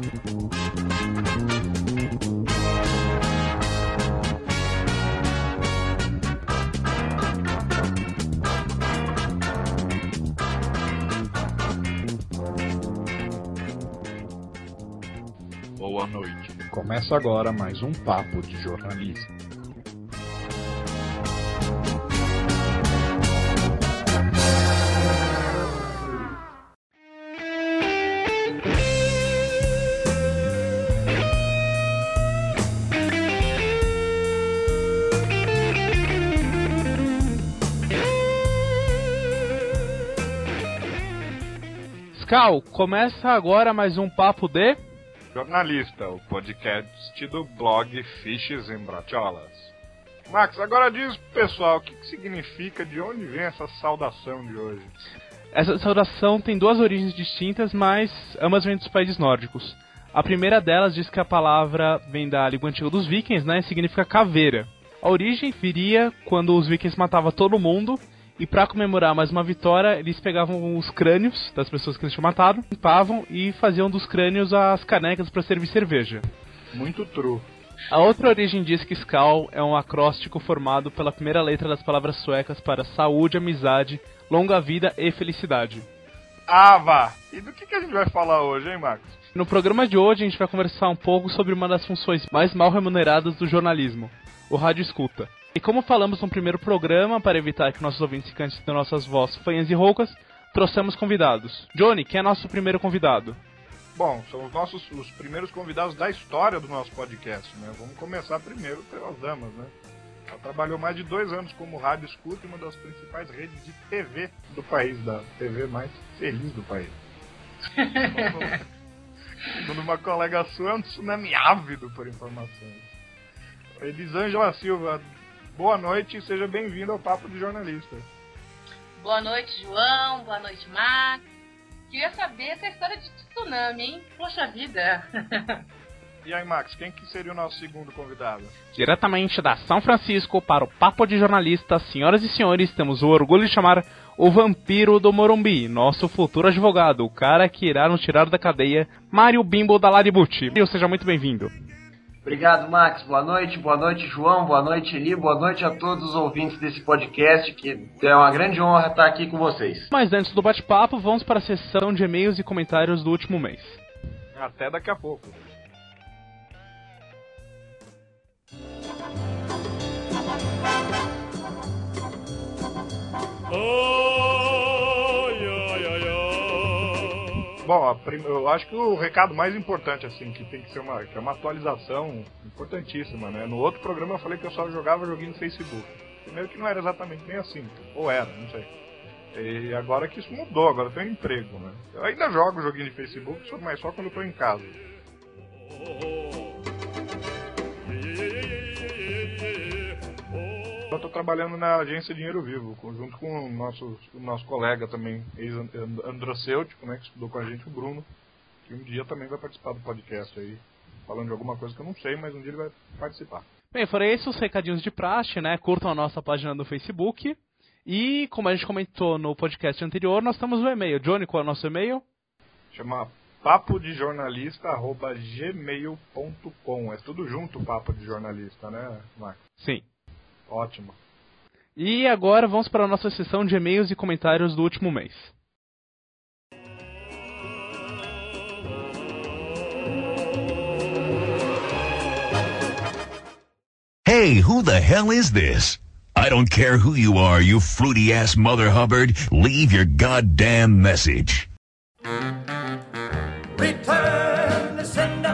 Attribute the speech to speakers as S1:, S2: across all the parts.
S1: Boa noite.
S2: Começa agora mais um Papo de Jornalista.
S3: Cal, começa agora mais um Papo de
S1: Jornalista, o podcast do blog Fiches em Bratiolas. Max, agora diz pro pessoal o que significa, de onde vem essa saudação de hoje?
S3: Essa saudação tem duas origens distintas, mas ambas vêm dos países nórdicos. A primeira delas diz que a palavra vem da língua antiga dos vikings, né, e significa caveira. A origem viria quando os vikings matavam todo mundo, e para comemorar mais uma vitória, eles pegavam os crânios das pessoas que eles tinham matado, limpavam e faziam dos crânios as canecas para servir cerveja.
S1: Muito true.
S3: A outra origem diz que Skál é um acróstico formado pela primeira letra das palavras suecas para saúde, amizade, longa vida e felicidade.
S1: Ah, vá! E do que a gente vai falar hoje, hein, Max?
S3: No programa de hoje a gente vai conversar um pouco sobre uma das funções mais mal remuneradas do jornalismo, o rádio escuta. E como falamos no primeiro programa, para evitar que nossos ouvintes cansem de nossas vozes fanhas e roucas, trouxemos convidados. Johnny, quem é nosso primeiro convidado?
S1: Bom, são os primeiros convidados da história do nosso podcast, né? Vamos começar primeiro pelas damas, né? Ela trabalhou mais de 2 anos como rádio escuta, uma das principais redes de TV do país, da TV mais feliz do país. Segundo uma colega sua, é um tsunami ávido por informações. Elisângela Silva, boa noite e seja bem-vindo ao Papo de Jornalista.
S4: Boa noite, João. Boa noite, Max. Queria saber essa história de tsunami, hein? Poxa vida.
S1: E aí, Max, quem que seria o nosso segundo convidado?
S3: Diretamente da São Francisco para o Papo de Jornalista, senhoras e senhores, temos o orgulho de chamar o vampiro do Morumbi, nosso futuro advogado, o cara que irá nos tirar da cadeia, Mário Bimbo da Laributi. Seja muito bem-vindo.
S5: Obrigado, Max. Boa noite, João, boa noite, Eli, boa noite a todos os ouvintes desse podcast, que é uma grande honra estar aqui com vocês.
S3: Mas antes do bate-papo, vamos para a sessão de e-mails e comentários do último mês.
S1: Até daqui a pouco. Bom, eu acho que o recado mais importante, assim, que tem que ser que é uma atualização importantíssima, né? No outro programa eu falei que eu só jogava joguinho no Facebook. Primeiro que não era exatamente bem assim, ou era, não sei. E agora que isso mudou, agora eu tenho um emprego, né? Eu ainda jogo joguinho de Facebook, mas só quando eu tô em casa. Eu tô trabalhando na agência Dinheiro Vivo, junto com o nosso colega também, ex-androcêutico, né, que estudou com a gente, o Bruno, que um dia também vai participar do podcast aí, falando de alguma coisa que eu não sei, mas um dia ele vai participar.
S3: Bem, foram esses os recadinhos de praxe, né, curtam a nossa página no Facebook, e como a gente comentou no podcast anterior, nós temos um e-mail. Johnny, qual é o nosso e-mail?
S1: Chama papodejornalista@gmail.com, é tudo junto, Papo de Jornalista, né, Marcos?
S3: Sim.
S1: Ótimo.
S3: E agora vamos para a nossa sessão de e-mails e comentários do último mês.
S6: Hey, who the hell is this? I don't care who you are, you fruity-ass Mother Hubbard. Leave your goddamn message.
S7: Return the sender.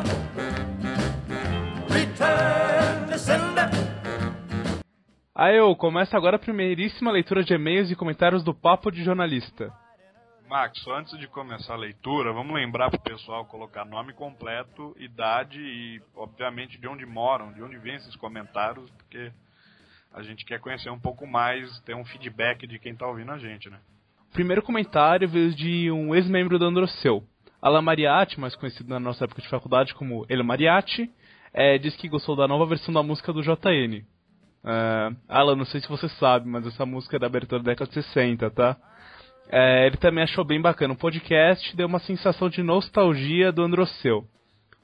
S7: Return the sender.
S3: Aí, começa agora a primeiríssima leitura de e-mails e comentários do Papo de Jornalista.
S1: Max, só antes de começar a leitura, vamos lembrar pro pessoal colocar nome completo, idade e, obviamente, de onde moram, de onde vêm esses comentários, porque a gente quer conhecer um pouco mais, ter um feedback de quem tá ouvindo a gente, né?
S3: O primeiro comentário veio de um ex-membro do Androceu, Alan Mariatti, mais conhecido na nossa época de faculdade como El Mariatti, diz que gostou da nova versão da música do JN. Alan, não sei se você sabe, mas essa música é da abertura da década de 60, tá? Ele também achou bem bacana o podcast, deu uma sensação de nostalgia do Androceu.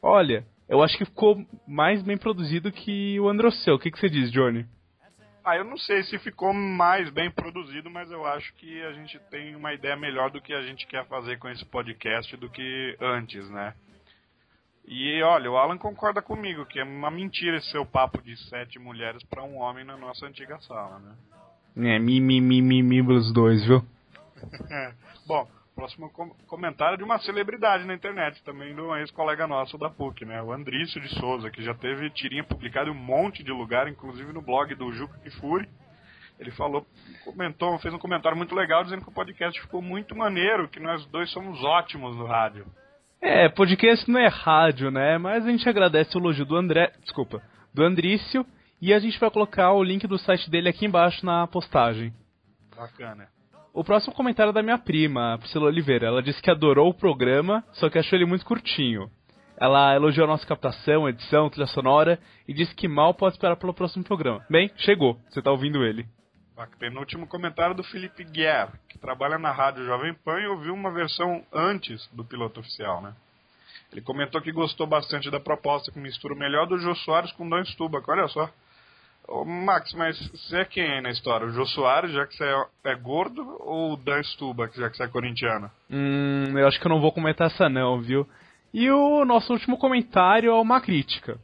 S3: Olha, eu acho que ficou mais bem produzido que o Androssel. O que você diz, Johnny?
S1: Eu não sei se ficou mais bem produzido, mas eu acho que a gente tem uma ideia melhor do que a gente quer fazer com esse podcast do que antes, né? E olha, o Alan concorda comigo que é uma mentira esse seu papo de 7 mulheres para um homem na nossa antiga sala, né?
S3: Os dois, viu?
S1: Bom, próximo comentário de uma celebridade na internet, também de um ex-colega nosso da PUC, né? O Andrício de Souza, que já teve tirinha publicada em um monte de lugar, inclusive no blog do Juca Kifuri. Ele fez um comentário muito legal dizendo que o podcast ficou muito maneiro, que nós dois somos ótimos no rádio.
S3: Podcast não é rádio, né? Mas a gente agradece o elogio do Andrício, e a gente vai colocar o link do site dele aqui embaixo na postagem.
S1: Bacana.
S3: O próximo comentário é da minha prima, Priscila Oliveira. Ela disse que adorou o programa, só que achou ele muito curtinho. Ela elogiou a nossa captação, edição, trilha sonora, e disse que mal pode esperar pelo próximo programa. Bem, chegou, você tá ouvindo ele.
S1: Penúltimo comentário do Felipe Guerra, que trabalha na Rádio Jovem Pan e ouviu uma versão antes do piloto oficial, né? Ele comentou que gostou bastante da proposta, que mistura o melhor do Jô Soares com o Dan Stubach, olha só. Ô, Max, mas você é quem aí na história? O Jô Soares, já que você é gordo, ou o Dan Stubach, já que você é corintiano?
S3: Eu acho que eu não vou comentar essa não, viu? E o nosso último comentário é uma crítica.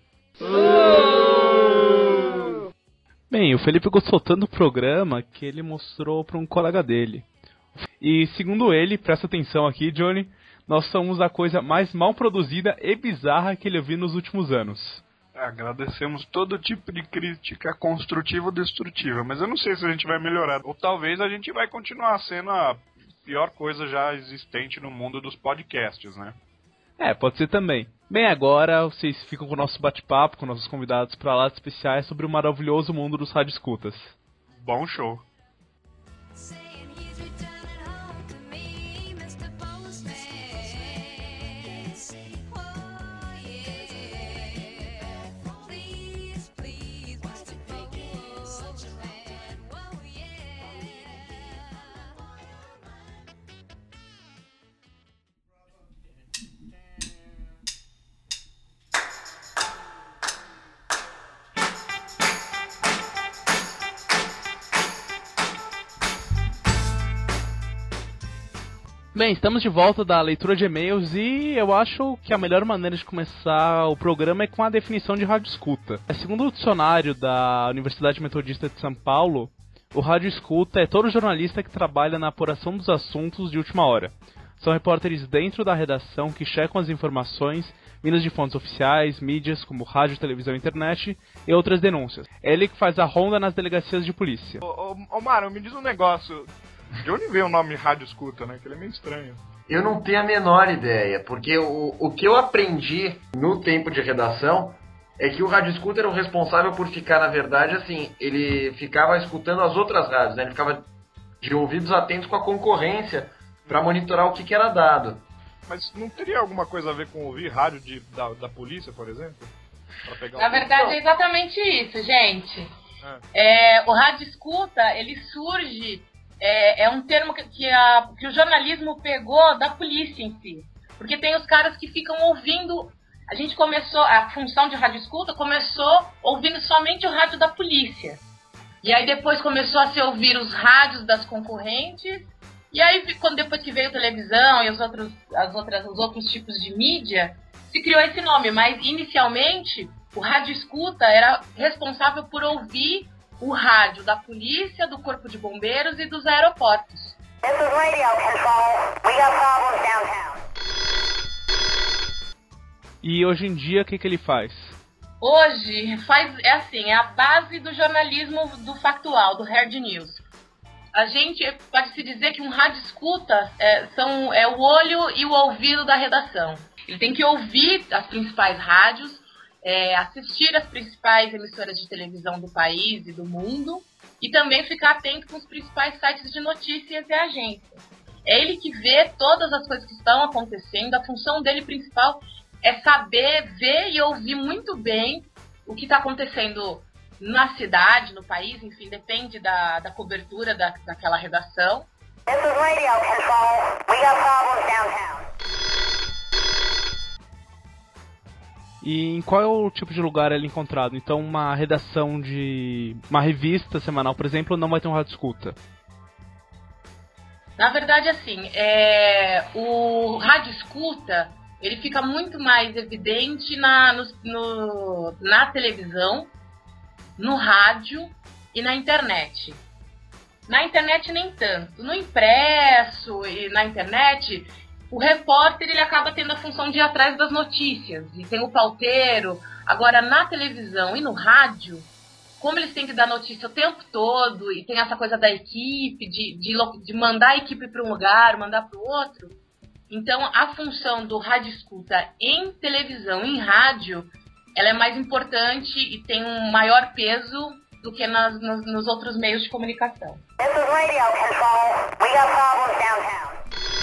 S3: Bem, o Felipe gostou tanto do programa que ele mostrou para um colega dele. E segundo ele, presta atenção aqui, Johnny, nós somos a coisa mais mal produzida e bizarra que ele ouviu nos últimos anos.
S1: Agradecemos todo tipo de crítica construtiva ou destrutiva, mas eu não sei se a gente vai melhorar. Ou talvez a gente vai continuar sendo a pior coisa já existente no mundo dos podcasts, né?
S3: Pode ser também. Bem, agora vocês ficam com o nosso bate-papo, com nossos convidados para lá especiais sobre o maravilhoso mundo dos radioescutas.
S1: Bom show!
S3: Bem, estamos de volta da leitura de e-mails e eu acho que a melhor maneira de começar o programa é com a definição de rádio escuta. Segundo o dicionário da Universidade Metodista de São Paulo, o rádio escuta é todo jornalista que trabalha na apuração dos assuntos de última hora. São repórteres dentro da redação que checam as informações vindas de fontes oficiais, mídias como rádio, televisão e internet e outras denúncias. É ele que faz a ronda nas delegacias de polícia.
S1: Ô Mário, me diz um negócio. De onde veio o nome rádio escuta, né? Que ele é meio estranho.
S5: Eu não tenho a menor ideia, porque o que eu aprendi no tempo de redação é que o rádio escuta era o responsável por ficar, na verdade, assim, ele ficava escutando as outras rádios, né? Ele ficava de ouvidos atentos com a concorrência para monitorar o que era dado.
S1: Mas não teria alguma coisa a ver com ouvir rádio da polícia, por exemplo?
S4: Na verdade, é exatamente isso, gente. O rádio escuta, ele surge... É um termo que o jornalismo pegou da polícia em si. Porque tem os caras que ficam ouvindo... A função de rádio escuta começou ouvindo somente o rádio da polícia. E aí depois começou a se ouvir os rádios das concorrentes. E aí, depois que veio a televisão e os outros tipos de mídia, se criou esse nome. Mas, inicialmente, o rádio escuta era responsável por ouvir o rádio da polícia, do corpo de bombeiros e dos aeroportos.
S8: This is radio control. We got problems downtown.
S3: E hoje em dia, o que ele faz?
S4: Hoje, é a base do jornalismo do factual, do hard news. A gente pode-se dizer que um rádio escuta é o olho e o ouvido da redação. Ele tem que ouvir as principais rádios, assistir as principais emissoras de televisão do país e do mundo e também ficar atento com os principais sites de notícias e agências. É ele que vê todas as coisas que estão acontecendo. A função dele principal é saber, ver e ouvir muito bem o que está acontecendo na cidade, no país, enfim, depende da cobertura daquela redação.
S8: This is radio control. We got problems downtown.
S3: E em qual tipo de lugar ele é encontrado? Então, uma redação de uma revista semanal, por exemplo, não vai ter um rádio escuta?
S4: Na verdade, assim, o rádio escuta, ele fica muito mais evidente na televisão, no rádio e na internet. Na internet nem tanto. No impresso e na internet, o repórter ele acaba tendo a função de ir atrás das notícias. E tem o pauteiro. Agora, na televisão e no rádio, como eles têm que dar notícia o tempo todo, e tem essa coisa da equipe, de mandar a equipe para um lugar, mandar para o outro, então a função do rádio escuta em televisão, em rádio, ela é mais importante e tem um maior peso do que nos outros meios de comunicação.
S8: This is Radio Control. We got problems downtown.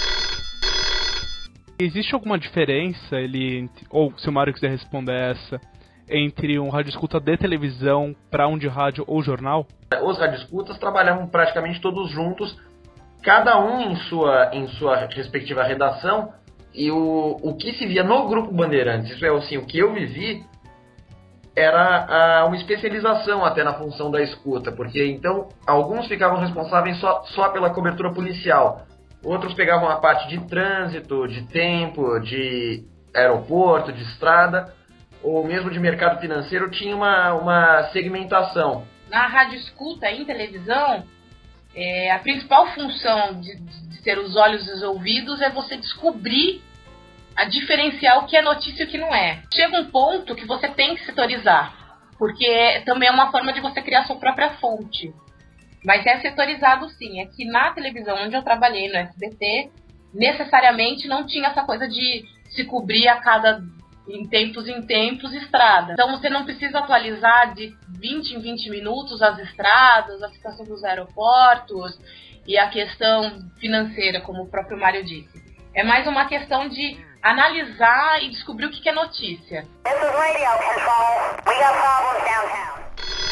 S3: Existe alguma diferença, ou se o Mário quiser responder essa, entre um rádio escuta de televisão para um de rádio ou jornal?
S5: Os radioescutas trabalhavam praticamente todos juntos, cada um em sua respectiva redação, e o que se via no Grupo Bandeirantes, isso é assim, o que eu vivi, era uma especialização até na função da escuta, porque então alguns ficavam responsáveis só pela cobertura policial, outros pegavam a parte de trânsito, de tempo, de aeroporto, de estrada, ou mesmo de mercado financeiro, tinha uma segmentação.
S4: Na rádio escuta, em televisão, a principal função de ter os olhos e os ouvidos é você descobrir, a diferenciar o que é notícia e o que não é. Chega um ponto que você tem que setorizar, porque também é uma forma de você criar sua própria fonte. Mas é setorizado sim, é que na televisão onde eu trabalhei, no SBT, necessariamente não tinha essa coisa de se cobrir em tempos estrada. Então você não precisa atualizar de 20 em 20 minutos as estradas, a situação dos aeroportos e a questão financeira, como o próprio Mário disse. É mais uma questão de analisar e descobrir o que é notícia.
S8: This is Radio Control. We got problems downtown.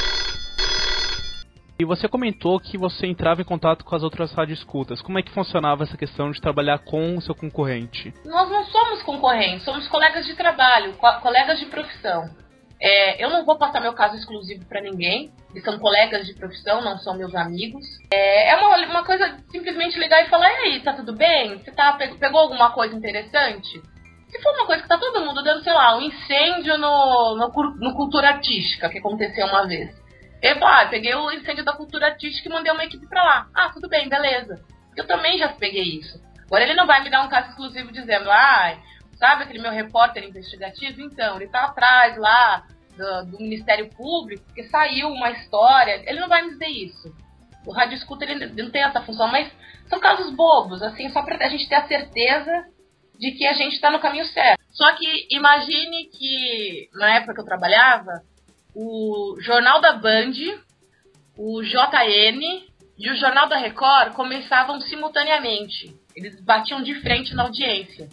S3: E você comentou que você entrava em contato com as outras radioescutas. Como é que funcionava essa questão de trabalhar com o seu concorrente?
S4: Nós não somos concorrentes, somos colegas de trabalho, colegas de profissão. Eu não vou passar meu caso exclusivo para ninguém, eles são colegas de profissão, não são meus amigos. É uma coisa simplesmente ligar e falar: e aí, tá tudo bem? Você pegou alguma coisa interessante? Se for uma coisa que tá todo mundo dando, sei lá, um incêndio no Cultura Artística, que aconteceu uma vez. Eu peguei o incêndio da Cultura Artística e mandei uma equipe pra lá. Ah, tudo bem, beleza. Eu também já peguei isso. Agora ele não vai me dar um caso exclusivo dizendo: sabe aquele meu repórter investigativo? Então, ele tá atrás lá do Ministério Público, porque saiu uma história. Ele não vai me dizer isso. O rádio escuta, ele não tem essa função, mas são casos bobos, assim, só pra a gente ter a certeza de que a gente tá no caminho certo. Só que imagine que, na época que eu trabalhava, o Jornal da Band, o JN e o Jornal da Record começavam simultaneamente. Eles batiam de frente na audiência.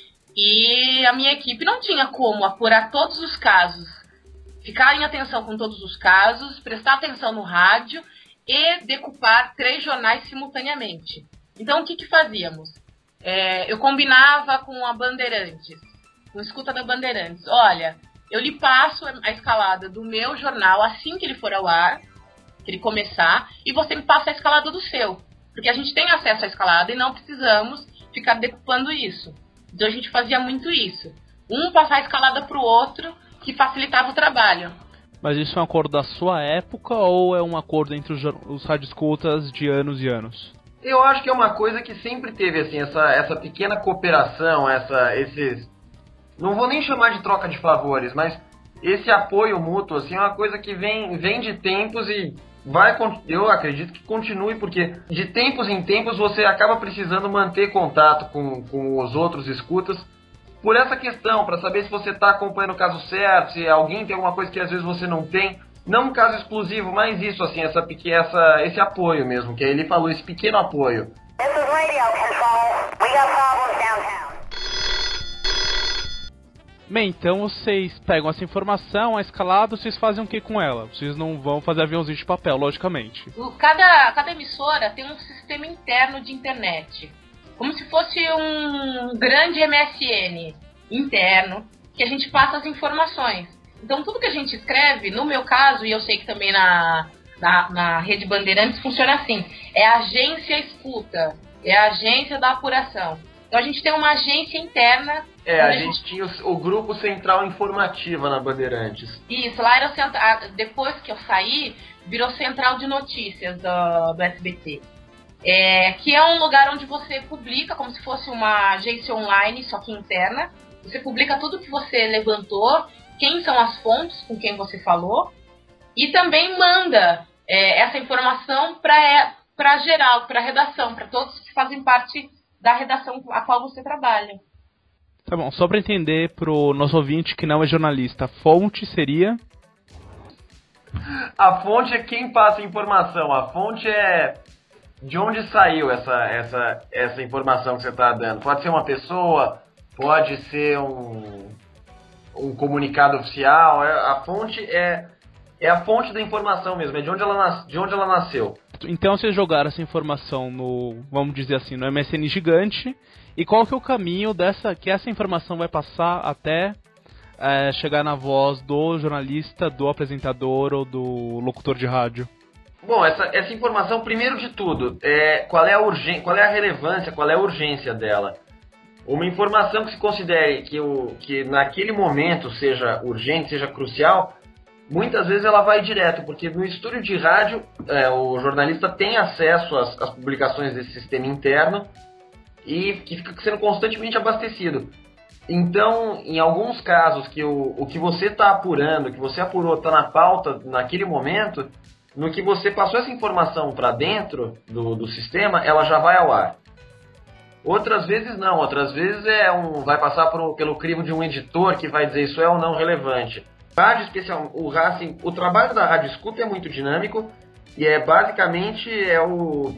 S4: E a minha equipe não tinha como apurar todos os casos, ficar em atenção com todos os casos, prestar atenção no rádio e decupar 3 jornais simultaneamente. Então o que fazíamos? Eu combinava com a Bandeirantes, com a escuta da Bandeirantes. Olha, eu lhe passo a escalada do meu jornal assim que ele for ao ar, que ele começar, e você me passa a escalada do seu. Porque a gente tem acesso à escalada e não precisamos ficar decupando isso. Então a gente fazia muito isso. Um passar a escalada para o outro, que facilitava o trabalho.
S3: Mas isso é um acordo da sua época ou é um acordo entre os radioescutas de anos e anos?
S5: Eu acho que é uma coisa que sempre teve, assim, essa pequena cooperação, esses... Não vou nem chamar de troca de favores, mas esse apoio mútuo, assim, é uma coisa que vem de tempos e eu acredito que continue, porque de tempos em tempos você acaba precisando manter contato com os outros escutas por essa questão, para saber se você está acompanhando o caso certo, se alguém tem alguma coisa que às vezes você não tem. Não um caso exclusivo, mas isso, assim, esse apoio mesmo, que ele falou, esse pequeno apoio.
S8: This is Radio Control. We got problems downtown.
S3: Bem, então vocês pegam essa informação, a escalada, vocês fazem o que com ela? Vocês não vão fazer aviãozinho de papel, logicamente.
S4: Cada emissora tem um sistema interno de internet. Como se fosse um grande MSN interno, que a gente passa as informações. Então, tudo que a gente escreve, no meu caso, e eu sei que também na Rede Bandeirantes funciona assim, é a agência escuta, é a agência da apuração. Então, a gente tem uma agência interna.
S5: A gente tinha o grupo central informativa na Bandeirantes.
S4: Isso, lá era depois que eu saí, virou central de notícias do SBT. Que é um lugar onde você publica, como se fosse uma agência online, só que interna. Você publica tudo que você levantou, quem são as fontes com quem você falou, e também manda essa informação para geral, para a redação, para todos que fazem parte da redação a qual você trabalha.
S3: Tá bom, só para entender pro nosso ouvinte que não é jornalista, a fonte seria?
S5: A fonte é quem passa a informação, a fonte é de onde saiu essa informação que você está dando. Pode ser uma pessoa, pode ser um comunicado oficial, a fonte é a fonte da informação mesmo, é de onde ela nasceu.
S3: Então vocês jogaram essa informação vamos dizer assim, no MSN gigante, e qual que é o caminho que essa informação vai passar até chegar na voz do jornalista, do apresentador ou do locutor de rádio?
S5: Bom, essa informação, primeiro de tudo, qual é a relevância, qual é a urgência dela? Uma informação que se considere que naquele momento seja urgente, seja crucial, muitas vezes ela vai direto, porque no estúdio de rádio o jornalista tem acesso às publicações desse sistema interno e que fica sendo constantemente abastecido. Então, em alguns casos que o que você está apurando, o que você apurou está na pauta naquele momento, no que você passou essa informação para dentro do sistema, ela já vai ao ar. Outras vezes não, outras vezes vai passar pelo crivo de um editor que vai dizer isso é ou não relevante. Rádio especial, o trabalho da rádio escuta é muito dinâmico e basicamente o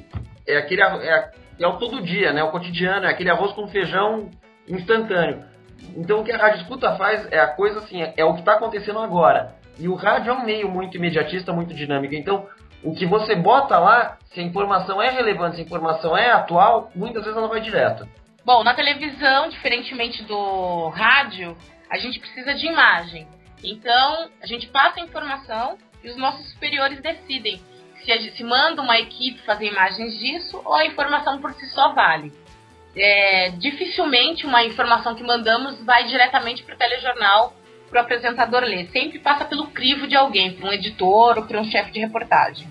S5: todo dia, né, o cotidiano, é aquele arroz com feijão instantâneo. Então o que a rádio escuta faz é a coisa assim, é o que está acontecendo agora. E o rádio é um meio muito imediatista, muito dinâmico. Então, o que você bota lá, se a informação é relevante, se a informação é atual, muitas vezes ela vai direto.
S4: Bom, na televisão, diferentemente do rádio, a gente precisa de imagem. Então, a gente passa a informação e os nossos superiores decidem se manda uma equipe fazer imagens disso ou a informação por si só vale. Dificilmente uma informação que mandamos vai diretamente para o telejornal, para o apresentador ler. Sempre passa pelo crivo de alguém, por um editor ou por um chefe de reportagem.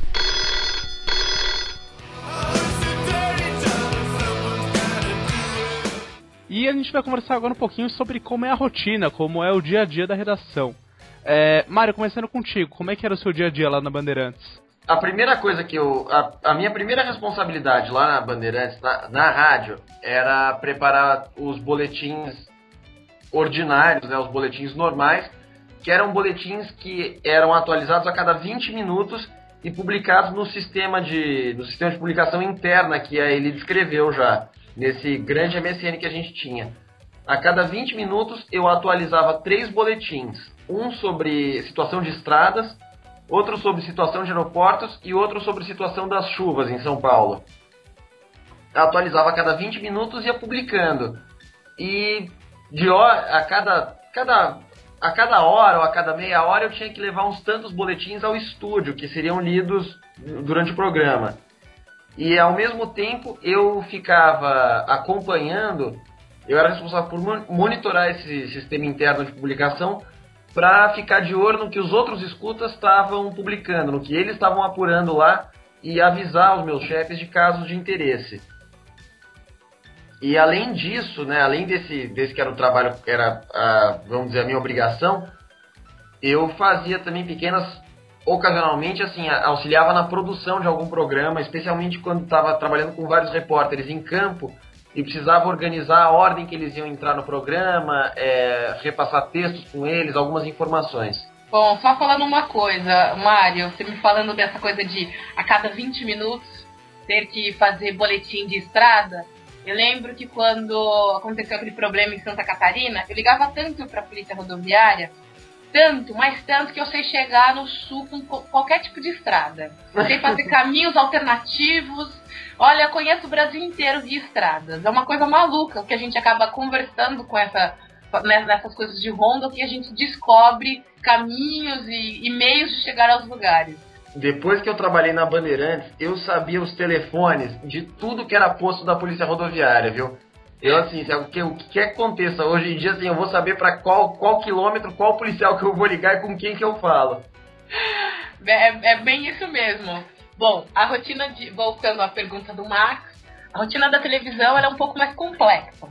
S3: E a gente vai conversar agora um pouquinho sobre como é a rotina, como é o dia a dia da redação. Mário, começando contigo, como é que era o seu dia a dia lá na Bandeirantes?
S5: A primeira coisa a minha primeira responsabilidade lá na Bandeirantes, na rádio, era preparar os boletins ordinários, né, os boletins normais, que eram boletins que eram atualizados a cada 20 minutos e publicados no sistema de publicação interna que ele descreveu já, nesse grande MSN que a gente tinha. A cada 20 minutos eu atualizava 3 boletins, um sobre situação de estradas, outro sobre situação de aeroportos e outro sobre situação das chuvas em São Paulo. Eu atualizava a cada 20 minutos e ia publicando. E a cada hora ou a cada meia hora eu tinha que levar uns tantos boletins ao estúdio, que seriam lidos durante o programa. E ao mesmo tempo eu ficava acompanhando, eu era responsável por monitorar esse sistema interno de publicação para ficar de olho no que os outros escutas estavam publicando, no que eles estavam apurando lá e avisar os meus chefes de casos de interesse. E além disso, né, além desse que era o trabalho, vamos dizer, a minha obrigação, eu fazia também ocasionalmente, assim, auxiliava na produção de algum programa, especialmente quando estava trabalhando com vários repórteres em campo e precisava organizar a ordem que eles iam entrar no programa, repassar textos com eles, algumas informações.
S4: Bom, só falando uma coisa, Mário, você me falando dessa coisa de a cada 20 minutos ter que fazer boletim de estrada, eu lembro que quando aconteceu aquele problema em Santa Catarina, eu ligava tanto para a polícia rodoviária, mas tanto que eu sei chegar no sul com qualquer tipo de estrada. Eu sei fazer caminhos alternativos. Olha, eu conheço o Brasil inteiro de estradas. É uma coisa maluca, que a gente acaba conversando com nessas coisas de ronda que a gente descobre caminhos e meios de chegar aos lugares.
S5: Depois que eu trabalhei na Bandeirantes, eu sabia os telefones de tudo que era posto da polícia rodoviária, viu? Eu, assim, o que quer que aconteça hoje em dia, assim, eu vou saber pra qual quilômetro, qual policial que eu vou ligar e com quem que eu falo.
S4: É bem isso mesmo. Bom, a rotina voltando à pergunta do Max, a rotina da televisão ela é um pouco mais complexa.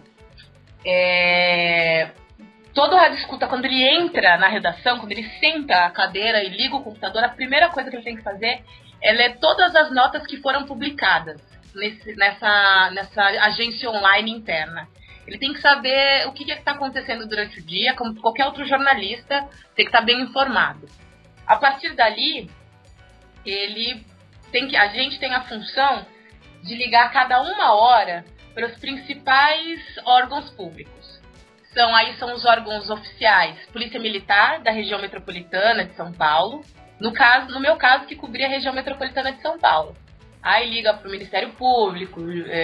S4: Todo rádio escuta, quando ele entra na redação, quando ele senta a cadeira e liga o computador, a primeira coisa que ele tem que fazer é ler todas as notas que foram publicadas nessa agência online interna. Ele tem que saber o que está acontecendo durante o dia, como qualquer outro jornalista, tem que estar bem informado. A partir dali, a gente tem a função de ligar a cada 1 hora para os principais órgãos públicos. São os órgãos oficiais, Polícia Militar da região metropolitana de São Paulo, no meu caso, que cobria a região metropolitana de São Paulo. Aí liga para o Ministério Público,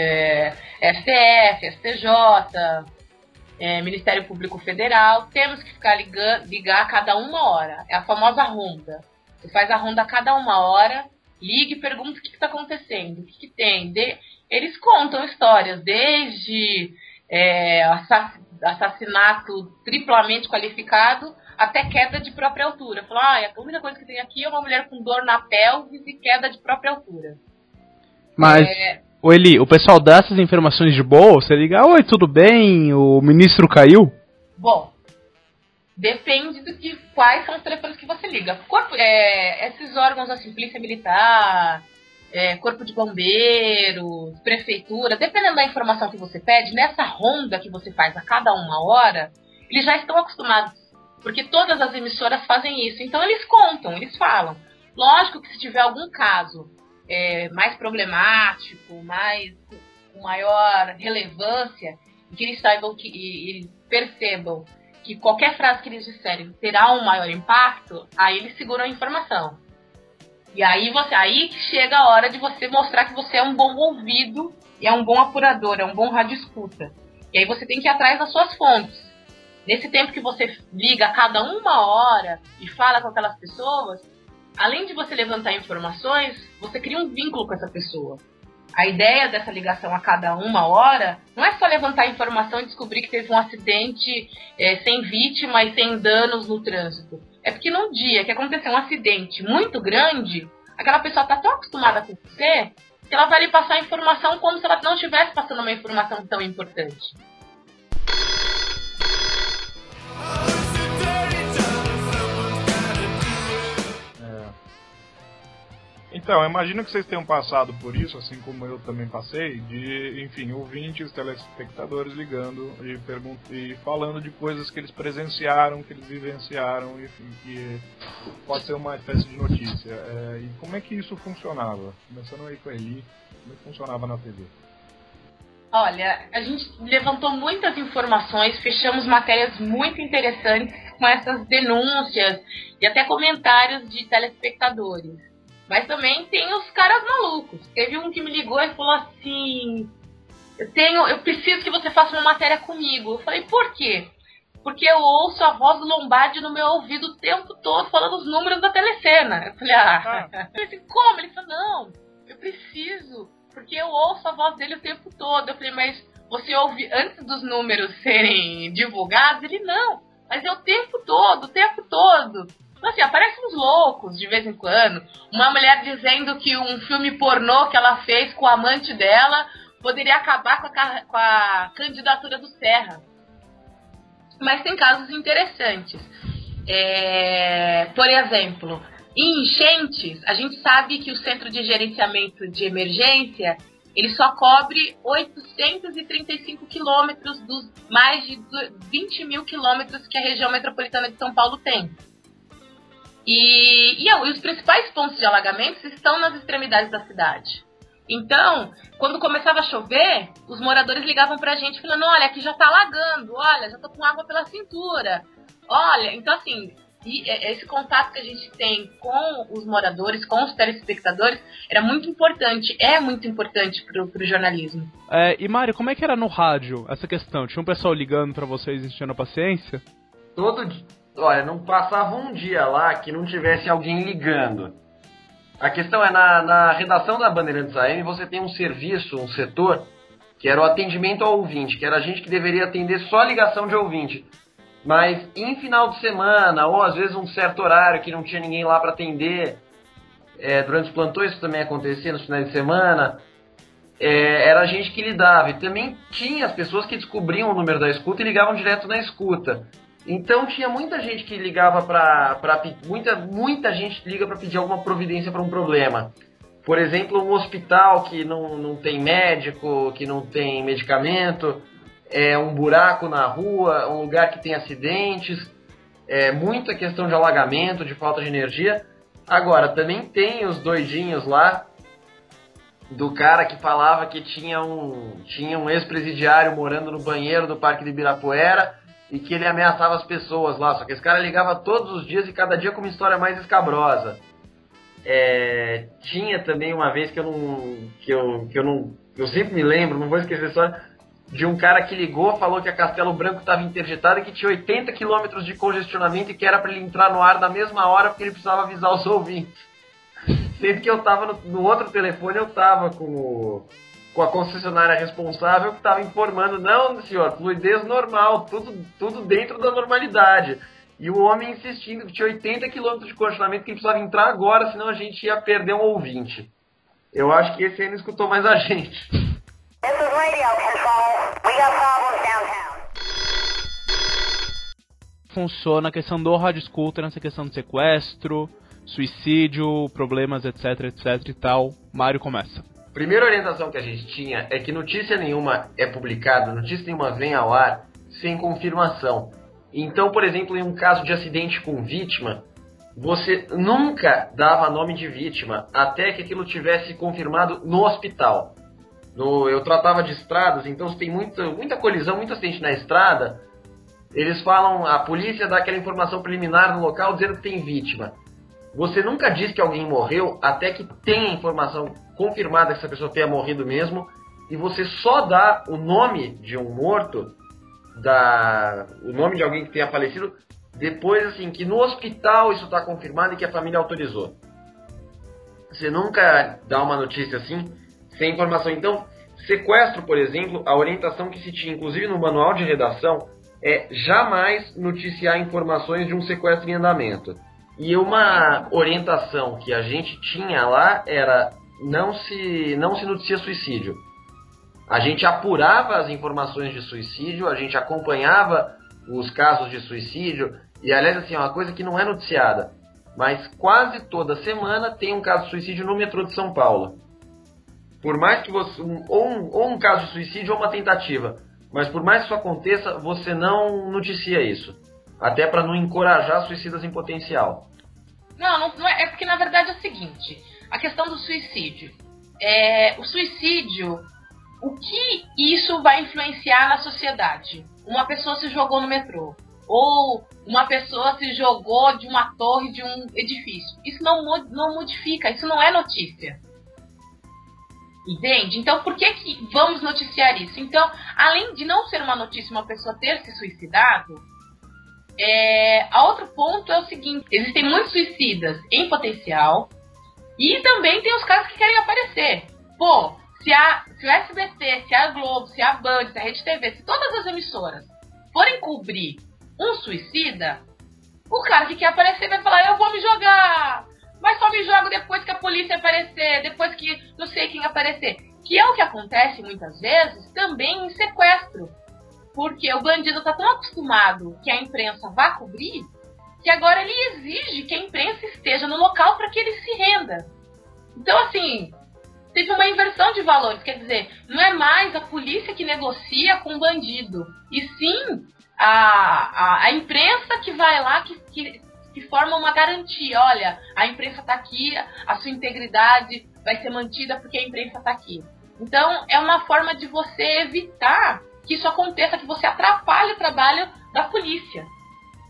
S4: STF, STJ, Ministério Público Federal. Temos que ligar a cada 1 hora, é a famosa ronda. Você faz a ronda a cada 1 hora, liga e pergunta o que está acontecendo, o que tem. Eles contam histórias, desde assassinato triplamente qualificado até queda de própria altura. Falou, a única coisa que tem aqui é uma mulher com dor na pelvis e queda de própria altura.
S3: Mas, Eli, o pessoal dá essas informações de boa? Você liga, oi, tudo bem? O ministro caiu?
S4: Bom, depende de quais são os telefones que você liga. Esses órgãos assim, Polícia Militar, Corpo de Bombeiros, Prefeitura, dependendo da informação que você pede, nessa ronda que você faz a cada 1 hora, eles já estão acostumados, porque todas as emissoras fazem isso. Então eles contam, eles falam. Lógico que se tiver algum caso mais problemático, com maior relevância, que eles saibam e percebam que qualquer frase que eles disserem terá um maior impacto, aí eles seguram a informação. E aí que chega a hora de você mostrar que você é um bom ouvido e é um bom apurador, é um bom rádio escuta. E aí você tem que ir atrás das suas fontes. Nesse tempo que você liga a cada 1 hora e fala com aquelas pessoas, além de você levantar informações, você cria um vínculo com essa pessoa. A ideia dessa ligação a cada 1 hora não é só levantar informação e descobrir que teve um acidente sem vítima e sem danos no trânsito. É porque num dia que aconteceu um acidente muito grande, aquela pessoa está tão acostumada com você que ela vai lhe passar a informação como se ela não estivesse passando uma informação tão importante.
S1: Então, eu imagino que vocês tenham passado por isso, assim como eu também passei, de, enfim, ouvintes, telespectadores ligando e falando de coisas que eles presenciaram, que eles vivenciaram, enfim, que pode ser uma espécie de notícia. E como é que isso funcionava? Começando aí com a Eli, como é que funcionava na TV?
S4: Olha, a gente levantou muitas informações, fechamos matérias muito interessantes com essas denúncias e até comentários de telespectadores. Mas também tem os caras malucos. Teve um que me ligou e falou assim: eu preciso que você faça uma matéria comigo. Eu falei, por quê? Porque eu ouço a voz do Lombardi no meu ouvido o tempo todo falando os números da telecena. Eu falei, Eu falei assim, como? Ele falou, não, eu preciso, porque eu ouço a voz dele o tempo todo. Eu falei, mas você ouve antes dos números serem divulgados? Ele, não, mas é o tempo todo, o tempo todo. Então, assim, aparecem uns loucos de vez em quando. Uma mulher dizendo que um filme pornô que ela fez com o amante dela poderia acabar com a candidatura do Serra. Mas tem casos interessantes. Por exemplo, em enchentes, a gente sabe que o Centro de Gerenciamento de Emergência ele só cobre 835 quilômetros dos mais de 20 mil quilômetros que a região metropolitana de São Paulo tem. E os principais pontos de alagamentos estão nas extremidades da cidade. Então, quando começava a chover, os moradores ligavam pra gente falando, olha, aqui já tá alagando, olha, já tô com água pela cintura. Olha, então assim, E esse contato que a gente tem com os moradores, com os telespectadores, era muito importante, é muito importante pro jornalismo.
S3: E Mário, como é que era no rádio essa questão? Tinha um pessoal ligando pra vocês enchendo a paciência?
S5: Olha, não passava um dia lá que não tivesse alguém ligando. A questão é, na redação da Bandeirantes AM, você tem um serviço, um setor, que era o atendimento ao ouvinte, que era a gente que deveria atender só a ligação de ouvinte. Mas em final de semana, ou às vezes um certo horário que não tinha ninguém lá para atender, durante os plantões isso também acontecia nos finais de semana, era a gente que lidava. E também tinha as pessoas que descobriam o número da escuta e ligavam direto na escuta. Então tinha muita gente que ligava muita gente liga para pedir alguma providência para um problema. Por exemplo, um hospital que não tem médico, que não tem medicamento, um buraco na rua, um lugar que tem acidentes, muita questão de alagamento, de falta de energia. Agora, também tem os doidinhos lá, do cara que falava que tinha um ex-presidiário morando no banheiro do Parque de Ibirapuera e que ele ameaçava as pessoas lá. Só que esse cara ligava todos os dias e cada dia com uma história mais escabrosa. Tinha também uma vez que eu sempre me lembro, não vou esquecer a história, de um cara que ligou, falou que a Castelo Branco estava interditada e que tinha 80 km de congestionamento e que era para ele entrar no ar na mesma hora porque ele precisava avisar os ouvintes. Sendo que eu estava no outro telefone, eu estava com a concessionária responsável que estava informando, não senhor, fluidez normal, tudo dentro da normalidade. E o homem insistindo que tinha 80 km de congestionamento que ele precisava entrar agora, senão a gente ia perder um ouvinte. Eu acho que esse aí não escutou mais a gente.
S8: This is radio control. We got problems downtown.
S3: Funciona a questão do rádio escuta nessa questão de sequestro, suicídio, problemas, etc e tal. Mário começa.
S5: Primeira orientação que a gente tinha é que notícia nenhuma é publicada, notícia nenhuma vem ao ar sem confirmação. Então, por exemplo, em um caso de acidente com vítima, você nunca dava nome de vítima até que aquilo tivesse confirmado no hospital. Eu tratava de estradas, então se tem muita colisão, muito acidente na estrada, eles falam, a polícia dá aquela informação preliminar no local dizendo que tem vítima. Você nunca diz que alguém morreu até que tenha informação confirmada que essa pessoa tenha morrido mesmo, e você só dá o nome de um morto, o nome de alguém que tenha falecido, depois assim, que no hospital isso está confirmado e que a família autorizou. Você nunca dá uma notícia assim, sem informação. Então, sequestro, por exemplo, a orientação que se tinha, inclusive no manual de redação, é jamais noticiar informações de um sequestro em andamento. E uma orientação que a gente tinha lá era não se noticia suicídio. A gente apurava as informações de suicídio, a gente acompanhava os casos de suicídio, e aliás, assim, é uma coisa que não é noticiada, mas quase toda semana tem um caso de suicídio no metrô de São Paulo. Por mais que você... Ou um caso de suicídio ou uma tentativa. Mas por mais que isso aconteça, você não noticia isso. Até para não encorajar suicidas em potencial.
S4: Não é. É porque na verdade é o seguinte. A questão do suicídio. O suicídio, o que isso vai influenciar na sociedade? Uma pessoa se jogou no metrô. Ou uma pessoa se jogou de uma torre de um edifício. Isso não modifica, isso não é notícia. Entende? Então, por que vamos noticiar isso? Então, além de não ser uma notícia uma pessoa ter se suicidado, a outro ponto é o seguinte: existem muitos suicidas em potencial e também tem os caras que querem aparecer. Pô, se o SBT, se a Globo, se a Band, se a Rede TV, se todas as emissoras forem cobrir um suicida, o cara que quer aparecer vai falar, eu vou me jogar, mas só me jogo depois que a polícia aparecer, depois que não sei quem aparecer. Que é o que acontece muitas vezes também em sequestro. Porque o bandido está tão acostumado que a imprensa vá cobrir, que agora ele exige que a imprensa esteja no local para que ele se renda. Então, assim, teve uma inversão de valores. Quer dizer, não é mais a polícia que negocia com o bandido, e sim a imprensa que vai lá, que forma uma garantia. Olha, a imprensa está aqui, a sua integridade vai ser mantida porque a imprensa está aqui. Então, é uma forma de você evitar que isso aconteça, que você atrapalhe o trabalho da polícia.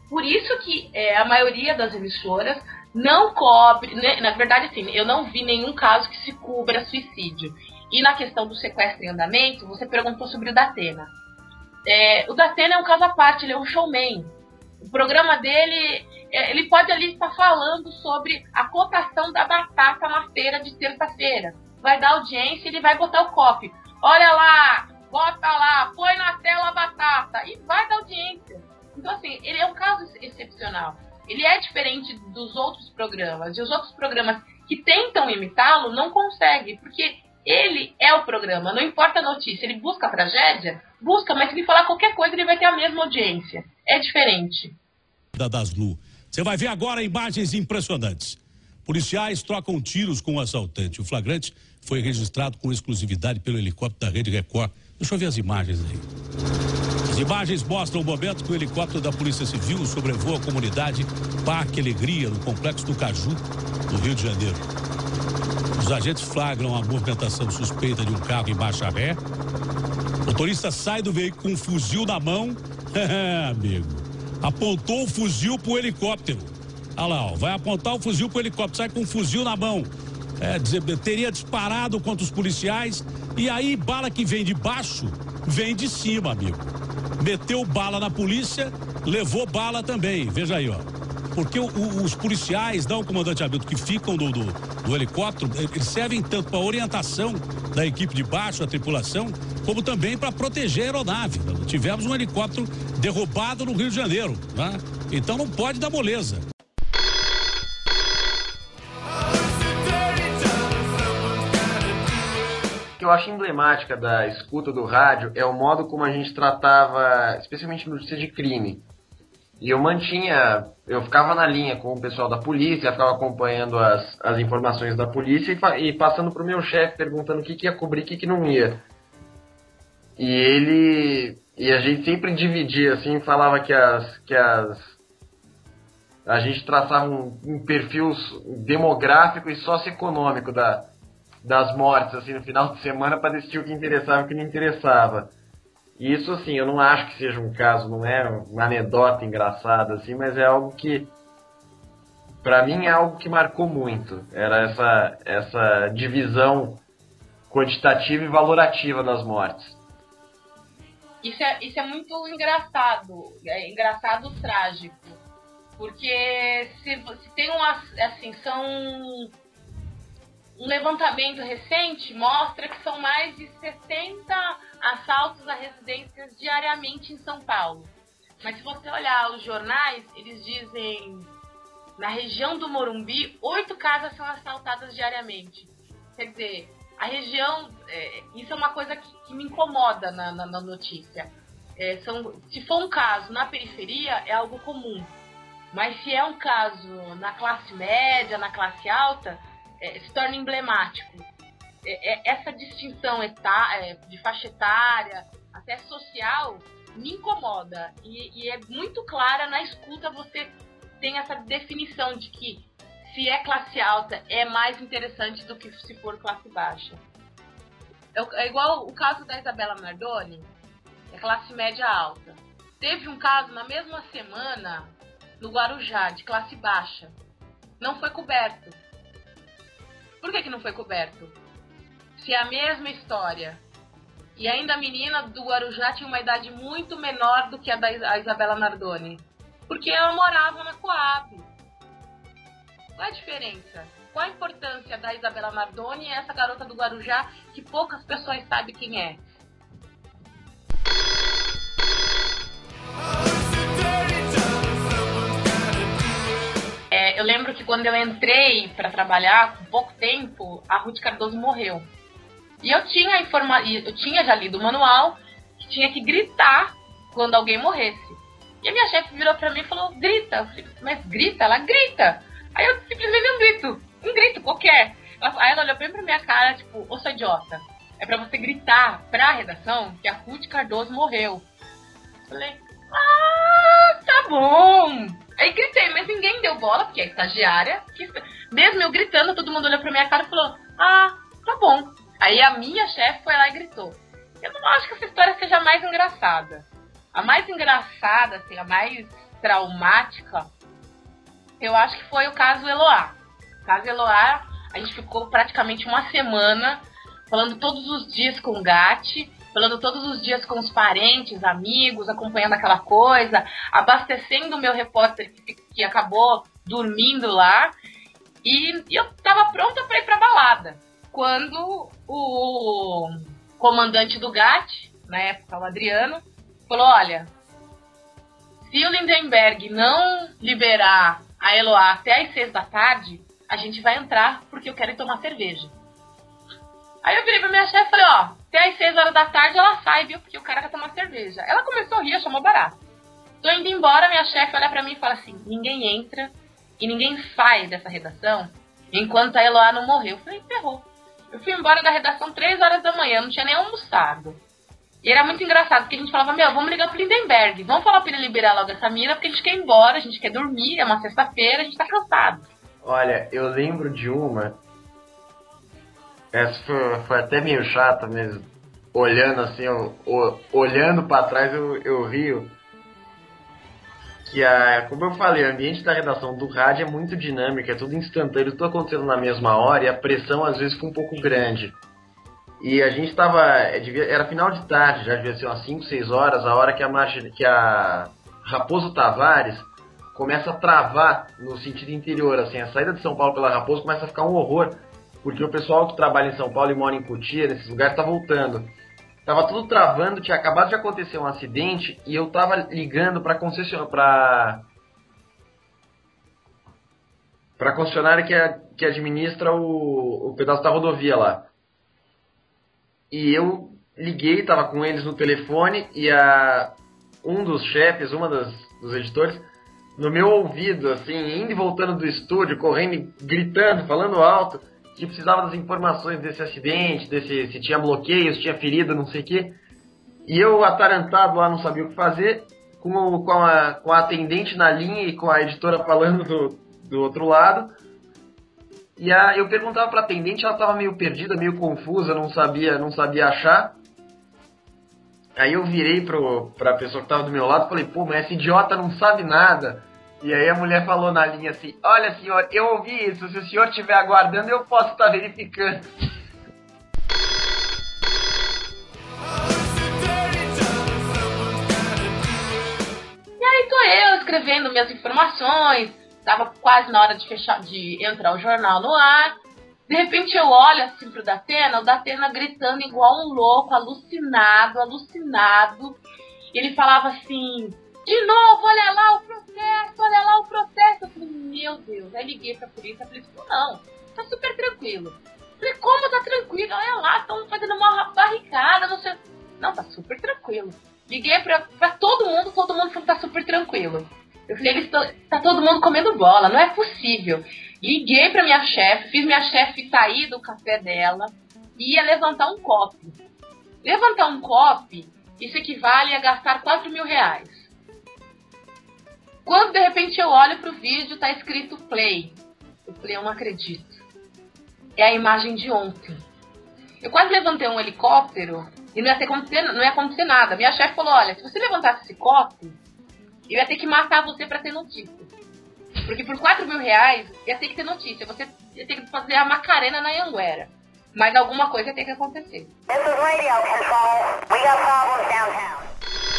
S4: Por isso que a maioria das emissoras não cobre, né? Na verdade, assim, eu não vi nenhum caso que se cubra suicídio. E na questão do sequestro em andamento, você perguntou sobre o Datena. O Datena é um caso à parte, ele é um showman. O programa dele, ele pode ali estar falando sobre a cotação da batata na feira de terça-feira. Vai dar audiência, ele vai botar o copy. Olha lá, bota lá, põe na tela a batata. E vai dar audiência. Então, assim, ele é um caso excepcional. Ele é diferente dos outros programas. E os outros programas que tentam imitá-lo não conseguem, porque ele é o programa. Não importa a notícia. Ele busca a tragédia? Busca, mas se ele falar qualquer coisa, ele vai ter a mesma audiência. É diferente.
S9: Da Daslu. Você vai ver agora imagens impressionantes. Policiais trocam tiros com o assaltante. O flagrante foi registrado com exclusividade pelo helicóptero da Rede Record. Deixa eu ver as imagens aí. As imagens mostram o momento que o helicóptero da Polícia Civil sobrevoa a comunidade Parque Alegria, no Complexo do Caju, no Rio de Janeiro. Os agentes flagram a movimentação suspeita de um carro em baixa ré. O motorista sai do veículo com um fuzil na mão. Amigo, apontou o fuzil pro helicóptero. Olha lá, ó, vai apontar o fuzil pro helicóptero, sai com um fuzil na mão. Teria disparado contra os policiais. E aí, bala que vem de baixo, vem de cima, amigo. Meteu bala na polícia, levou bala também. Veja aí, ó. Porque os policiais, não o comandante Hamilton, que ficam do helicóptero, eles servem tanto para orientação da equipe de baixo, a tripulação, como também para proteger a aeronave. Tivemos um helicóptero derrubado no Rio de Janeiro, né? Então não pode dar moleza.
S5: O que eu acho emblemática da escuta do rádio é o modo como a gente tratava, especialmente notícias de crime. E eu ficava na linha com o pessoal da polícia, ficava acompanhando as informações da polícia e passando pro meu chefe, perguntando o que ia cobrir, o que não ia. E a gente sempre dividia, assim, falava que a gente traçava um perfil demográfico e socioeconômico das mortes, assim, no final de semana, para decidir o que interessava e o que não interessava. E isso, assim, eu não acho que seja um caso, não é uma anedota engraçada, assim, mas é algo que, pra mim, é algo que marcou muito. Era essa divisão quantitativa e valorativa das mortes.
S4: Isso é muito engraçado, engraçado trágico, porque se tem um levantamento recente mostra que são mais de 60 assaltos a residências diariamente em São Paulo. Mas se você olhar os jornais, eles dizem, na região do Morumbi, 8 casas são assaltadas diariamente. Quer dizer, a região, isso é uma coisa que me incomoda na notícia. Se for um caso na periferia, é algo comum. Mas se é um caso na classe média, na classe alta, se torna emblemático. Essa distinção de faixa etária, até social, me incomoda. E é muito clara na escuta, você tem essa definição de que se é classe alta é mais interessante do que se for classe baixa. É igual o caso da Isabela Nardoni, é classe média alta. Teve um caso na mesma semana no Guarujá, de classe baixa. Não foi coberto. Por que não foi coberto? Se é a mesma história. E ainda a menina do Guarujá tinha uma idade muito menor do que a da Isabela Nardoni. Porque ela morava na Coab. Qual é a diferença? Qual a importância da Isabela Nardoni e essa garota do Guarujá que poucas pessoas sabem quem é? Eu lembro que quando eu entrei para trabalhar, com pouco tempo, a Ruth Cardoso morreu. E eu tinha já lido o manual que tinha que gritar quando alguém morresse. E a minha chefe virou para mim e falou, grita. Eu falei, mas grita? Ela grita. Aí eu simplesmente um grito qualquer. Aí ela olhou bem pra minha cara, tipo, ô sua idiota, é pra você gritar pra redação que a Ruth Cardoso morreu. Eu falei, tá bom. Aí gritei, mas ninguém deu bola, porque é estagiária. Mesmo eu gritando, todo mundo olhou pra minha cara e falou, tá bom. Aí a minha chefe foi lá e gritou. Eu não acho que essa história seja a mais engraçada. A mais engraçada, assim, a mais traumática, eu acho que foi o caso Eloá. O caso Eloá, a gente ficou praticamente uma semana falando todos os dias com o Gatti, falando todos os dias com os parentes, amigos, acompanhando aquela coisa, abastecendo o meu repórter que acabou dormindo lá. E eu tava pronta pra ir pra balada. Quando o comandante do Gatti, na época o Adriano, falou, olha, se o Lindenberg não liberar a Eloá até às 6 da tarde, a gente vai entrar porque eu quero ir tomar cerveja. Aí eu virei pra minha chefe e falei, ó, até às 6 horas da tarde ela sai, viu, porque o cara quer tomar cerveja. Ela começou a rir, chamou barato. Tô indo embora, minha chefe olha pra mim e fala assim, ninguém entra e ninguém sai dessa redação enquanto a Eloá não morreu. Eu falei, ferrou. Eu fui embora da redação 3 horas da manhã, não tinha nem almoçado. E era muito engraçado, porque a gente falava, vamos ligar pro Lindenberg, vamos falar pra ele liberar logo essa mina, porque a gente quer ir embora, a gente quer dormir, é uma sexta-feira, a gente tá cansado.
S5: Olha, eu lembro de uma, essa foi até meio chata mesmo, olhando assim, olhando pra trás eu rio, que como eu falei, o ambiente da redação do rádio é muito dinâmico, é tudo instantâneo, tudo acontecendo na mesma hora e a pressão às vezes fica um pouco grande. E a gente tava, era final de tarde, já devia ser umas 5, 6 horas, a hora que a Raposo Tavares começa a travar no sentido interior, assim, a saída de São Paulo pela Raposo começa a ficar um horror, porque o pessoal que trabalha em São Paulo e mora em Cotia, nesses lugares, tá voltando. Tava tudo travando, tinha acabado de acontecer um acidente e eu tava ligando pra concessionária que administra o pedaço da rodovia lá. E eu liguei, tava com eles no telefone e um dos chefes, dos editores, no meu ouvido, assim, indo e voltando do estúdio, correndo, gritando, falando alto, que precisava das informações desse acidente, se tinha bloqueios, se tinha ferida, não sei o quê. E eu, atarantado lá, não sabia o que fazer, com a atendente na linha e com a editora falando do outro lado. E eu perguntava pra atendente, ela tava meio perdida, meio confusa, não sabia achar. Aí eu virei pra pessoa que tava do meu lado e falei, pô, mas esse idiota não sabe nada. E aí a mulher falou na linha assim, olha senhor, eu ouvi isso, se o senhor estiver aguardando eu posso estar verificando.
S4: E aí tô eu escrevendo minhas informações, tava quase na hora de entrar o jornal no ar. De repente eu olho assim pro Datena, o Datena gritando igual um louco, alucinado. E ele falava assim, de novo, olha lá o processo. Eu falei, meu Deus. Aí liguei pra polícia, a polícia falou, não, tá super tranquilo. Eu falei, como tá tranquilo? Olha lá, estão fazendo uma barricada, não sei. Não, tá super tranquilo. Liguei pra todo mundo falou que tá super tranquilo. Eu falei, tá todo mundo comendo bola, não é possível. Liguei pra minha chefe, fiz minha chefe sair do café dela e ia levantar um copo. Levantar um copo, isso equivale a gastar R$4.000. Quando de repente eu olho pro vídeo, tá escrito play. Eu falei, eu não acredito. É a imagem de ontem. Eu quase levantei um helicóptero e não ia acontecer nada. Minha chefe falou, olha, se você levantasse esse copo, eu ia ter que matar você pra ter notícia. Porque por R$4.000 ia ter que ter notícia. Você ia ter que fazer a Macarena na Anhanguera. Mas alguma coisa ia ter que acontecer.
S8: This is radio control. We got problems downtown.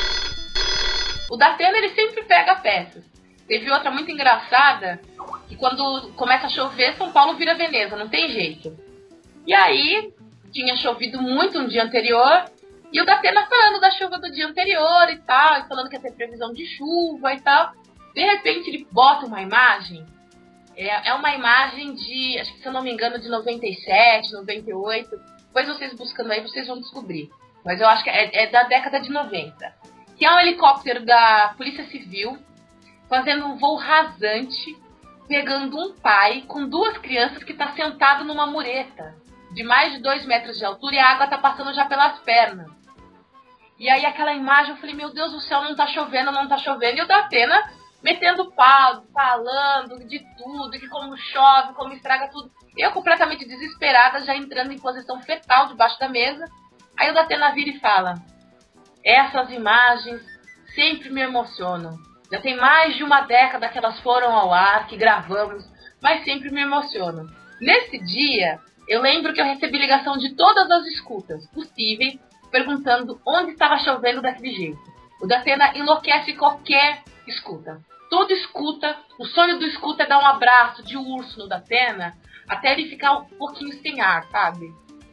S4: O Datena, ele sempre pega peças. Teve outra muito engraçada, que quando começa a chover, São Paulo vira Veneza, não tem jeito. E aí, tinha chovido muito no dia anterior, e o Datena falando da chuva do dia anterior e tal, e falando que ia ter previsão de chuva e tal. De repente ele bota uma imagem, é uma imagem de, acho que se eu não me engano, de 97, 98. Depois vocês buscando aí, vocês vão descobrir. Mas eu acho que é da década de 90. Que é um helicóptero da Polícia Civil, fazendo um voo rasante, pegando um pai com 2 crianças que está sentado numa mureta, de mais de 2 metros de altura, e a água está passando já pelas pernas. E aí aquela imagem, eu falei, meu Deus do céu, não tá chovendo. E o Datena metendo pau, falando de tudo, que como chove, como estraga tudo. Eu completamente desesperada, já entrando em posição fetal debaixo da mesa. Aí o Datena vira e fala, essas imagens sempre me emocionam. Já tem mais de uma década que elas foram ao ar, que gravamos, mas sempre me emociono. Nesse dia, eu lembro que eu recebi ligação de todas as escutas possíveis, perguntando onde estava chovendo daquele jeito. O Datena enlouquece qualquer escuta. Todo escuta, o sonho do escuta é dar um abraço de urso no Datena, até ele ficar um pouquinho sem ar, sabe?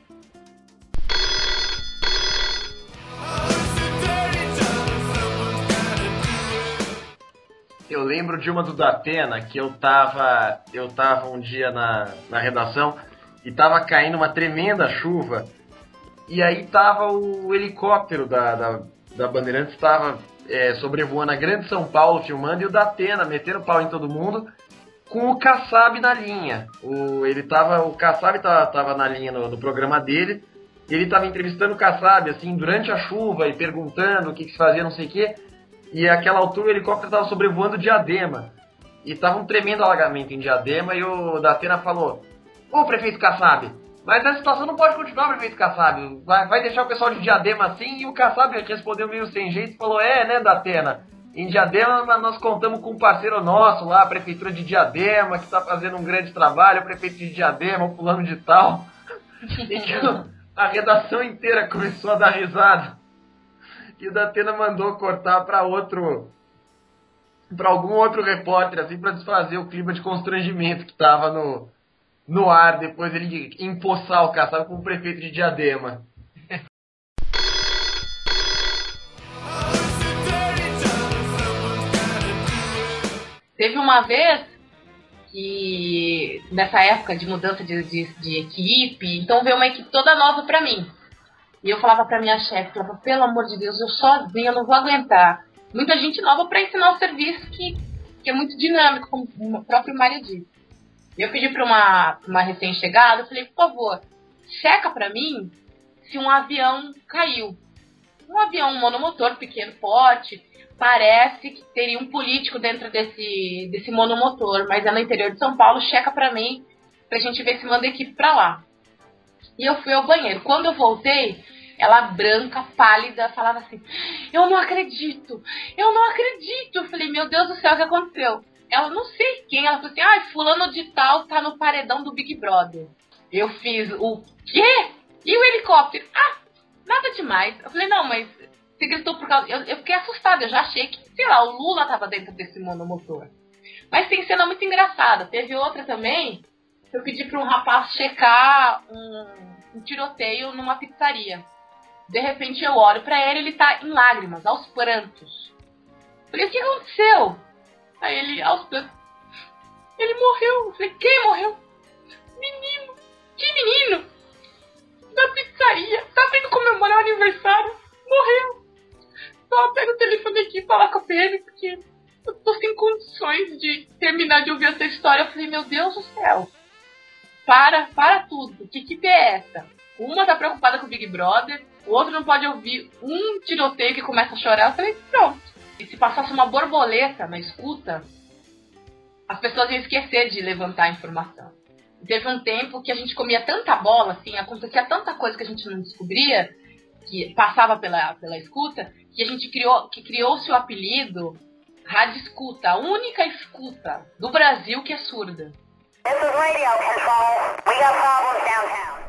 S5: Eu lembro de uma do Datena, que eu tava um dia na redação e tava caindo uma tremenda chuva, e aí tava o helicóptero da Bandeirantes, tava sobrevoando a Grande São Paulo, filmando, e o Datena metendo pau em todo mundo, com o Kassab na linha. O Kassab tava na linha no programa dele, e ele tava entrevistando o Kassab, assim, durante a chuva, e perguntando o que se fazia, não sei o quê. E àquela altura o helicóptero estava sobrevoando Diadema. E tava um tremendo alagamento em Diadema, e o Datena falou: ô, prefeito Kassab, mas essa situação não pode continuar, prefeito Kassab. Vai deixar o pessoal de Diadema assim? E o Kassab respondeu meio sem jeito e falou: né, Datena? Em Diadema nós contamos com um parceiro nosso lá, a prefeitura de Diadema, que está fazendo um grande trabalho, o prefeito de Diadema, o fulano de tal. E que a redação inteira começou a dar risada. E o Datena mandou cortar para algum outro repórter, assim, para desfazer o clima de constrangimento que estava no ar, depois ele empossar o Kassab como prefeito de Diadema.
S4: Teve uma vez que, nessa época de mudança de equipe, então veio uma equipe toda nova pra mim. E eu falava pra minha chefe, falava, pelo amor de Deus, eu sozinha não vou aguentar. Muita gente nova pra ensinar o serviço que é muito dinâmico, como o próprio Mário disse. E eu pedi pra uma recém-chegada, eu falei, por favor, checa pra mim se um avião caiu. Um avião monomotor, pequeno porte, parece que teria um político dentro desse monomotor, mas é no interior de São Paulo, checa pra mim, pra gente ver se manda equipe pra lá. E eu fui ao banheiro. Quando eu voltei, ela branca, pálida, falava assim, eu não acredito. Eu falei, meu Deus do céu, o que aconteceu? Ela, não sei quem, ela falou assim, fulano de tal tá no paredão do Big Brother. Eu fiz, o quê? E o helicóptero? Nada demais. Eu falei, não, mas você gritou por causa... Eu fiquei assustada, eu já achei que, sei lá, o Lula tava dentro desse monomotor. Mas tem cena muito engraçada. Teve outra também, eu pedi pra um rapaz checar um tiroteio numa pizzaria. De repente eu olho pra ele tá em lágrimas, aos prantos. Falei, o que aconteceu? Aí ele, aos prantos, ele morreu. Eu falei, quem morreu? Menino. Que menino? Da pizzaria. Tá vindo comemorar o aniversário. Morreu. Só pega o telefone aqui e fala com a PM, porque eu tô sem condições de terminar de ouvir essa história. Eu falei, meu Deus do céu. Para tudo. Que equipe é essa? Uma tá preocupada com o Big Brother, o outro não pode ouvir um tiroteio que começa a chorar. Eu falei, pronto. E se passasse uma borboleta na escuta, as pessoas iam esquecer de levantar a informação. E teve um tempo que a gente comia tanta bola, assim, acontecia tanta coisa que a gente não descobria, que passava pela escuta, que a gente criou-se o apelido Rádio Escuta, a única escuta do Brasil que é surda.
S8: This is radio control. We got problems downtown.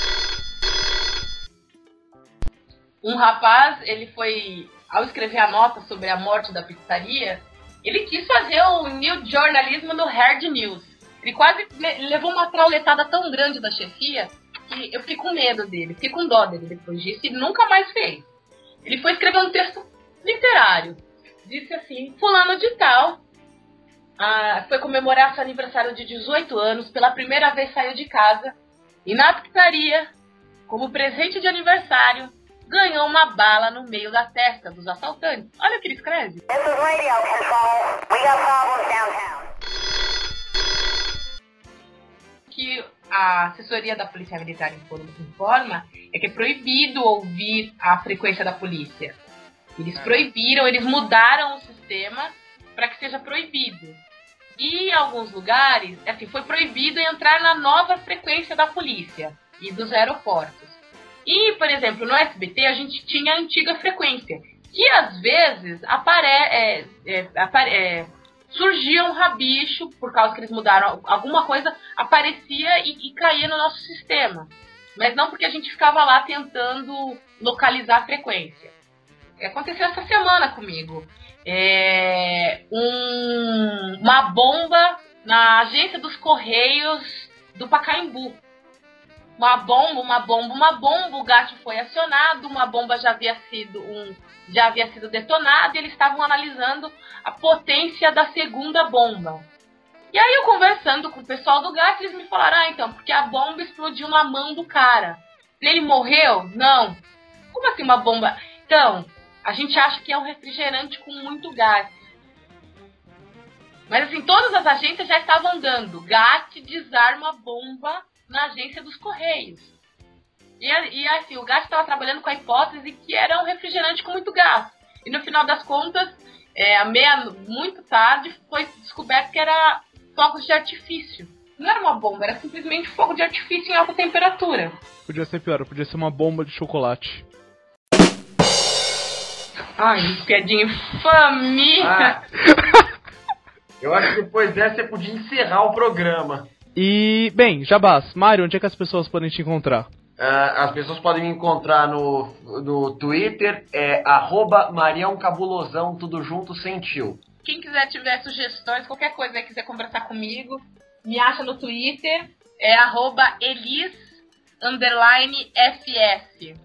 S4: Um rapaz, ele foi, ao escrever a nota sobre a morte da pizzaria, ele quis fazer o new jornalismo no hard news. Ele quase levou uma trauletada tão grande da chefia que eu fiquei com medo dele, fiquei com dó dele depois disso e nunca mais fez. Ele foi escrever um texto literário. Disse assim, fulano de tal foi comemorar seu aniversário de 18 anos, pela primeira vez saiu de casa e na pizzaria, como presente de aniversário, ganhou uma bala no meio da testa dos assaltantes. Olha o que ele escreve.
S8: This is radio control. We got problems downtown.
S4: Que a assessoria da Polícia Militar informa é que é proibido ouvir a frequência da polícia. Eles proibiram, eles mudaram o sistema para que seja proibido. E em alguns lugares, assim, foi proibido entrar na nova frequência da polícia e dos aeroportos. E, por exemplo, no SBT a gente tinha a antiga frequência, que às vezes surgia um rabicho, por causa que eles mudaram alguma coisa, aparecia e caía no nosso sistema. Mas não porque a gente ficava lá tentando localizar a frequência. Aconteceu essa semana comigo. Uma bomba na agência dos Correios do Pacaembu. Uma bomba, o GAT foi acionado, uma bomba já havia sido detonada e eles estavam analisando a potência da segunda bomba. E aí eu conversando com o pessoal do GAT, eles me falaram, então, porque a bomba explodiu na mão do cara. Ele morreu? Não. Como assim uma bomba? Então, a gente acha que é um refrigerante com muito gás. Mas assim, todas as agências já estavam dando. GAT desarma bomba na agência dos Correios. E assim, o GAT estava trabalhando com a hipótese que era um refrigerante com muito gás. E no final das contas, muito tarde, foi descoberto que era fogos de artifício. Não era uma bomba, era simplesmente fogo de artifício em alta temperatura.
S3: Podia ser pior, podia ser uma bomba de chocolate.
S4: Ai, piadinha infame!
S5: Eu acho que depois dessa você podia encerrar o programa.
S3: E, bem, Jabás, Mário, onde é que as pessoas podem te encontrar?
S5: As pessoas podem me encontrar no Twitter, @mariãocabulosão, tudo junto, sem tio.
S4: Quem quiser tiver sugestões, qualquer coisa, quiser conversar comigo, me acha no Twitter, @elis_fs.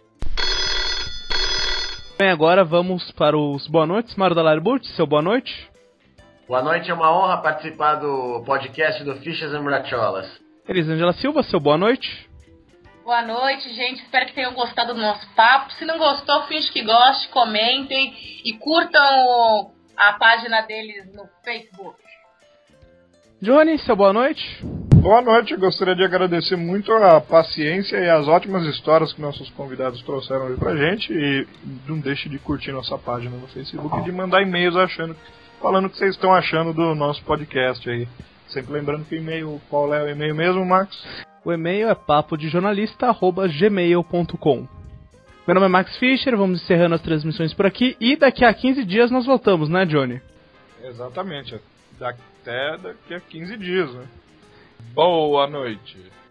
S3: Bem, agora vamos para os boa noites. Mário Dallaire Butch, seu boa noite.
S5: Boa noite, é uma honra participar do podcast do Fichas e Bracholas.
S3: Elisângela Silva, seu boa noite.
S4: Boa noite, gente. Espero que tenham gostado do nosso papo. Se não gostou, finge que goste, comentem e curtam a página deles no Facebook.
S3: Johnny, seu boa noite.
S1: Boa noite, eu gostaria de agradecer muito a paciência e as ótimas histórias que nossos convidados trouxeram aí pra gente. E não deixe de curtir nossa página no Facebook e de mandar e-mails falando o que vocês estão achando do nosso podcast aí. Sempre lembrando que o e-mail, qual é o e-mail mesmo, Max?
S3: O e-mail é papodejornalista@gmail.com. Meu nome é Max Fischer, vamos encerrando as transmissões por aqui e daqui a 15 dias nós voltamos, né, Johnny?
S1: Exatamente, até daqui a 15 dias, né? Boa noite.